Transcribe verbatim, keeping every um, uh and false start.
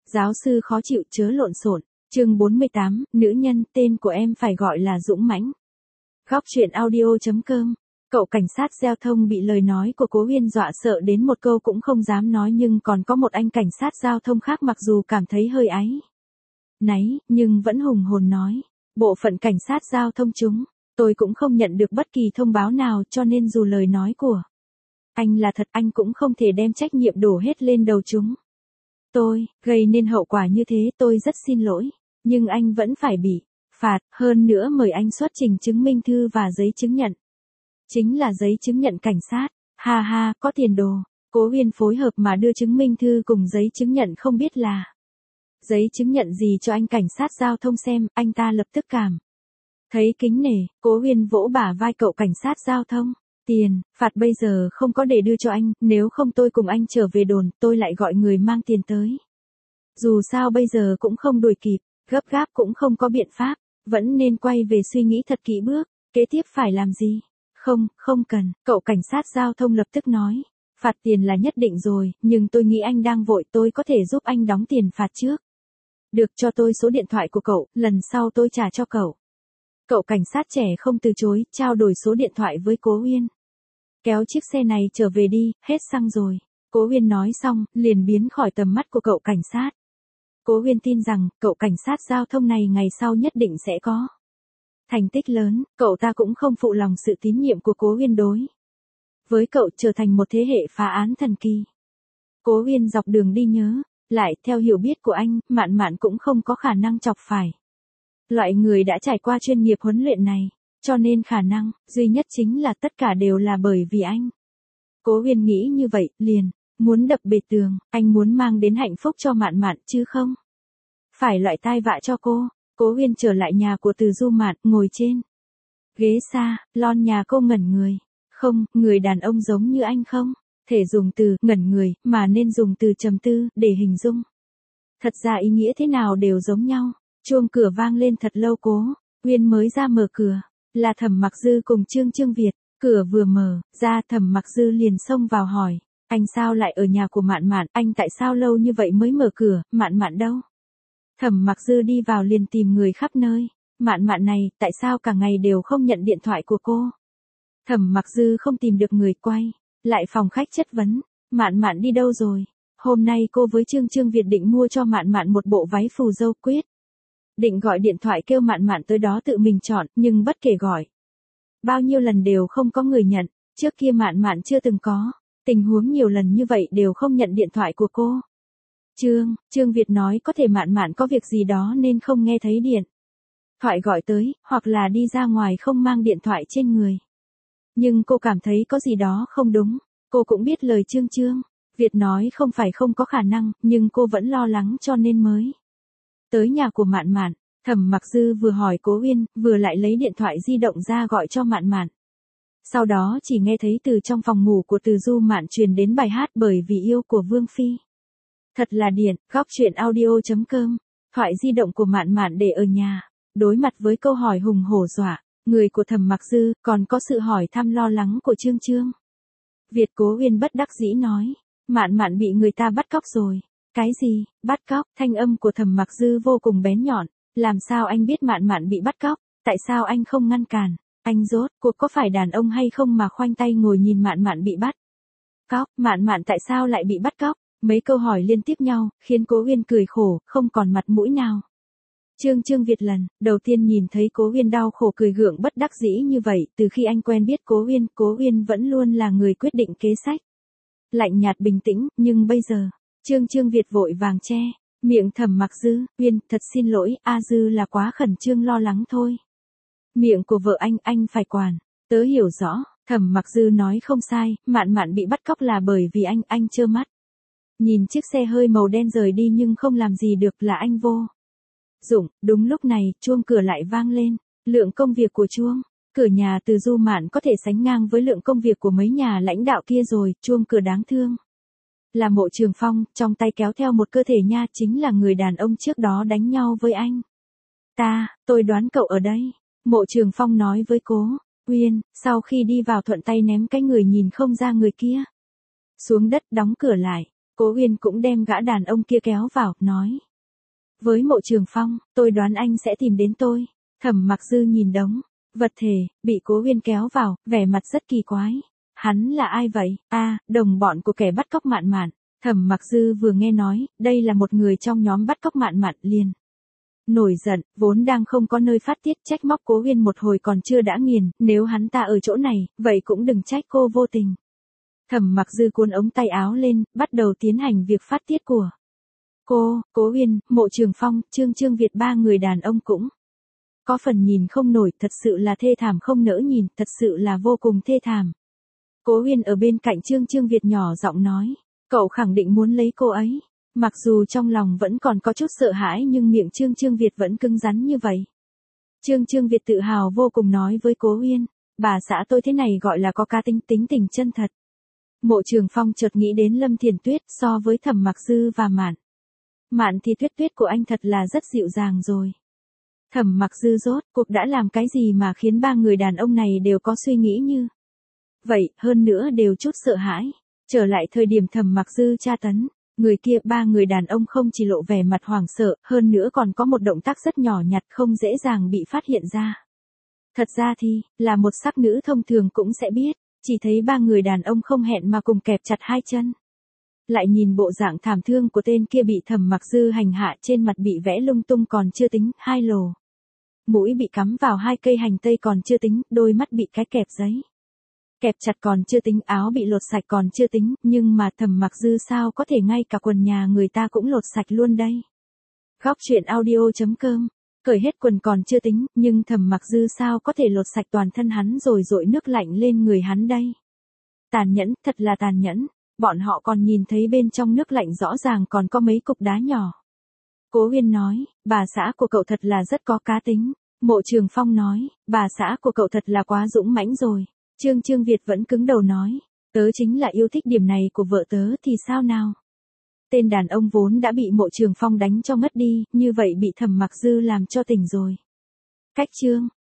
Giáo sư khó chịu chớ lộn xộn. Chương bốn mươi tám, nữ nhân, tên của em phải gọi là Dũng Mãnh. Góc truyện audio chấm com. Cậu cảnh sát giao thông bị lời nói của Cố Huyên dọa sợ đến một câu cũng không dám nói, nhưng còn có một anh cảnh sát giao thông khác mặc dù cảm thấy hơi áy náy, nhưng vẫn hùng hồn nói. Bộ phận cảnh sát giao thông chúng, tôi cũng không nhận được bất kỳ thông báo nào, cho nên dù lời nói của anh là thật, anh cũng không thể đem trách nhiệm đổ hết lên đầu chúng tôi, gây nên hậu quả như thế, tôi rất xin lỗi, nhưng anh vẫn phải bị phạt, hơn nữa mời anh xuất trình chứng minh thư và giấy chứng nhận. Chính là giấy chứng nhận cảnh sát, ha ha, có tiền đồ. Cố Huyên phối hợp mà đưa chứng minh thư cùng giấy chứng nhận, không biết là giấy chứng nhận gì, cho anh cảnh sát giao thông xem. Anh ta lập tức cảm thấy kính nể. Cố Huyên vỗ bả vai cậu cảnh sát giao thông. Tiền, phạt bây giờ không có để đưa cho anh, nếu không tôi cùng anh trở về đồn, tôi lại gọi người mang tiền tới. Dù sao bây giờ cũng không đuổi kịp, gấp gáp cũng không có biện pháp, vẫn nên quay về suy nghĩ thật kỹ bước, kế tiếp phải làm gì. Không, không cần, cậu cảnh sát giao thông lập tức nói. Phạt tiền là nhất định rồi, nhưng tôi nghĩ anh đang vội, tôi có thể giúp anh đóng tiền phạt trước. Được, cho tôi số điện thoại của cậu, lần sau tôi trả cho cậu. Cậu cảnh sát trẻ không từ chối, trao đổi số điện thoại với Cố Huyên. Kéo chiếc xe này trở về đi, hết xăng rồi. Cố Huyên nói xong, liền biến khỏi tầm mắt của cậu cảnh sát. Cố Huyên tin rằng, cậu cảnh sát giao thông này ngày sau nhất định sẽ có thành tích lớn, cậu ta cũng không phụ lòng sự tín nhiệm của Cố Huyên đối với cậu, trở thành một thế hệ phá án thần kỳ. Cố Huyên dọc đường đi nhớ lại, theo hiểu biết của anh, Mạn Mạn cũng không có khả năng chọc phải loại người đã trải qua chuyên nghiệp huấn luyện này, cho nên khả năng duy nhất chính là tất cả đều là bởi vì anh. Cố Huyên nghĩ như vậy, liền muốn đập bể tường, anh muốn mang đến hạnh phúc cho Mạn Mạn chứ không phải loại tai vạ cho cô. Cố Huyên trở lại nhà của Từ Du Mạn, ngồi trên ghế xa, lon nhà cô ngẩn người. Không, người đàn ông giống như anh không thể dùng từ ngẩn người, mà nên dùng từ trầm tư để hình dung. Thật ra ý nghĩa thế nào đều giống nhau. Chuông cửa vang lên thật lâu, Cố Huyên mới ra mở cửa, là Thẩm Mặc Dư cùng Trương Trương Việt. Cửa vừa mở ra, Thẩm Mặc Dư liền xông vào hỏi, anh sao lại ở nhà của Mạn Mạn, anh tại sao lâu như vậy mới mở cửa, Mạn Mạn đâu? Thẩm Mặc Dư đi vào liền tìm người khắp nơi. Mạn Mạn này, tại sao cả ngày đều không nhận điện thoại của cô? Thẩm Mặc Dư không tìm được người, quay lại phòng khách chất vấn, Mạn Mạn đi đâu rồi? Hôm nay cô với Trương Trương Việt định mua cho Mạn Mạn một bộ váy phù dâu, quyết định gọi điện thoại kêu Mạn Mạn tới đó tự mình chọn, nhưng bất kể gọi bao nhiêu lần đều không có người nhận. Trước kia Mạn Mạn chưa từng có tình huống nhiều lần như vậy đều không nhận điện thoại của cô. Trương, Trương Việt nói có thể Mạn Mạn có việc gì đó nên không nghe thấy điện thoại gọi tới, hoặc là đi ra ngoài không mang điện thoại trên người. Nhưng cô cảm thấy có gì đó không đúng. Cô cũng biết lời Trương Trương Việt nói không phải không có khả năng, nhưng cô vẫn lo lắng cho nên mới tới nhà của Mạn Mạn. Thẩm Mặc Dư vừa hỏi Cố Huyên, vừa lại lấy điện thoại di động ra gọi cho Mạn Mạn. Sau đó chỉ nghe thấy từ trong phòng ngủ của Từ Du Mạn truyền đến bài hát Bởi Vì Yêu của Vương Phi. Thật là điện. Góc truyện audio chấm com. Thoại di động của Mạn Mạn để ở nhà. Đối mặt với câu hỏi hùng hổ dọa người của Thẩm Mặc Dư, còn có sự hỏi thăm lo lắng của Trương Trương Việt, Cố Huyên bất đắc dĩ nói, Mạn Mạn bị người ta bắt cóc rồi. Cái gì? Bắt cóc? Thanh âm của Thẩm Mặc Dư vô cùng bén nhọn. Làm sao anh biết Mạn Mạn bị bắt cóc? Tại sao anh không ngăn cản? Anh rốt cuộc có phải đàn ông hay không mà khoanh tay ngồi nhìn Mạn Mạn bị bắt cóc? Mạn Mạn tại sao lại bị bắt cóc? Mấy câu hỏi liên tiếp nhau, khiến Cố Huyên cười khổ, không còn mặt mũi nào. Trương Trương Việt lần đầu tiên nhìn thấy Cố Huyên đau khổ cười gượng bất đắc dĩ như vậy, từ khi anh quen biết Cố Huyên, Cố Huyên vẫn luôn là người quyết định kế sách lạnh nhạt bình tĩnh, nhưng bây giờ, Trương Trương Việt vội vàng che miệng Thẩm Mặc Dư, Huyên, thật xin lỗi, A Dư là quá khẩn trương lo lắng thôi. Miệng của vợ anh, anh phải quản. Tớ hiểu rõ. Thẩm Mặc Dư nói không sai, Mạn Mạn bị bắt cóc là bởi vì anh, anh trơ mắt nhìn chiếc xe hơi màu đen rời đi nhưng không làm gì được, là anh vô dụng. Đúng lúc này, chuông cửa lại vang lên. Lượng công việc của chuông cửa nhà Từ Du Mạn có thể sánh ngang với lượng công việc của mấy nhà lãnh đạo kia rồi. Chuông cửa đáng thương là Mộ Trường Phong, trong tay kéo theo một cơ thể nha, chính là người đàn ông trước đó đánh nhau với anh ta. Tôi đoán cậu ở đây, Mộ Trường Phong nói với Cố Huyên, sau khi đi vào thuận tay ném cái người nhìn không ra người kia xuống đất, đóng cửa lại. Cố Uyên cũng đem gã đàn ông kia kéo vào, nói. Với Mộ Trường Phong, tôi đoán anh sẽ tìm đến tôi. Thẩm Mặc Dư nhìn đống vật thể, bị Cố Uyên kéo vào, vẻ mặt rất kỳ quái. Hắn là ai vậy? A, à, đồng bọn của kẻ bắt cóc Mạn Mạn. Thẩm Mặc Dư vừa nghe nói, đây là một người trong nhóm bắt cóc Mạn Mạn liền. Nổi giận, vốn đang không có nơi phát tiết trách móc Cố Uyên một hồi còn chưa đã nghiền, nếu hắn ta ở chỗ này, vậy cũng đừng trách cô vô tình. Thẩm Mặc Dư cuốn ống tay áo lên, bắt đầu tiến hành việc phát tiết của cô, Cố Uyên, Mộ Trường Phong, Trương Trương Việt ba người đàn ông cũng có phần nhìn không nổi, thật sự là thê thảm không nỡ nhìn, thật sự là vô cùng thê thảm. Cố Uyên ở bên cạnh Trương Trương Việt nhỏ giọng nói, cậu khẳng định muốn lấy cô ấy. Mặc dù trong lòng vẫn còn có chút sợ hãi nhưng miệng Trương Trương Việt vẫn cứng rắn như vậy. Trương Trương Việt tự hào vô cùng nói với Cố Uyên, bà xã tôi thế này gọi là có cá tính, tính tình chân thật. Mộ Trường Phong chợt nghĩ đến Lâm Thiền Tuyết, so với Thẩm Mặc Dư và Mạn Mạn thì Tuyết Tuyết của anh thật là rất dịu dàng rồi. Thẩm Mặc Dư rốt cuộc đã làm cái gì mà khiến ba người đàn ông này đều có suy nghĩ như vậy, hơn nữa đều chút sợ hãi. Trở lại thời điểm Thẩm Mặc Dư tra tấn người kia, ba người đàn ông không chỉ lộ vẻ mặt hoảng sợ, hơn nữa còn có một động tác rất nhỏ nhặt không dễ dàng bị phát hiện ra. Thật ra thì, là một sắc nữ thông thường cũng sẽ biết, chỉ thấy ba người đàn ông không hẹn mà cùng kẹp chặt hai chân. Lại nhìn bộ dạng thảm thương của tên kia bị Thẩm Mặc Dư hành hạ, trên mặt bị vẽ lung tung còn chưa tính, hai lồ mũi bị cắm vào hai cây hành tây còn chưa tính, đôi mắt bị cái kẹp giấy kẹp chặt còn chưa tính, áo bị lột sạch còn chưa tính, nhưng mà Thẩm Mặc Dư sao có thể ngay cả quần nhà người ta cũng lột sạch luôn đây. Góc truyện audio chấm com, cởi hết quần còn chưa tính, nhưng Thẩm Mặc Dư sao có thể lột sạch toàn thân hắn rồi dội nước lạnh lên người hắn đây. Tàn nhẫn, thật là tàn nhẫn, bọn họ còn nhìn thấy bên trong nước lạnh rõ ràng còn có mấy cục đá nhỏ. Cố Uyên nói, bà xã của cậu thật là rất có cá tính. Mộ Trường Phong nói, bà xã của cậu thật là quá dũng mãnh rồi. Trương Trương Việt vẫn cứng đầu nói, tớ chính là yêu thích điểm này của vợ tớ thì sao nào. Tên đàn ông vốn đã bị Mộ Trường Phong đánh cho mất đi, như vậy bị Thẩm Mặc Dư làm cho tỉnh rồi. Cách chương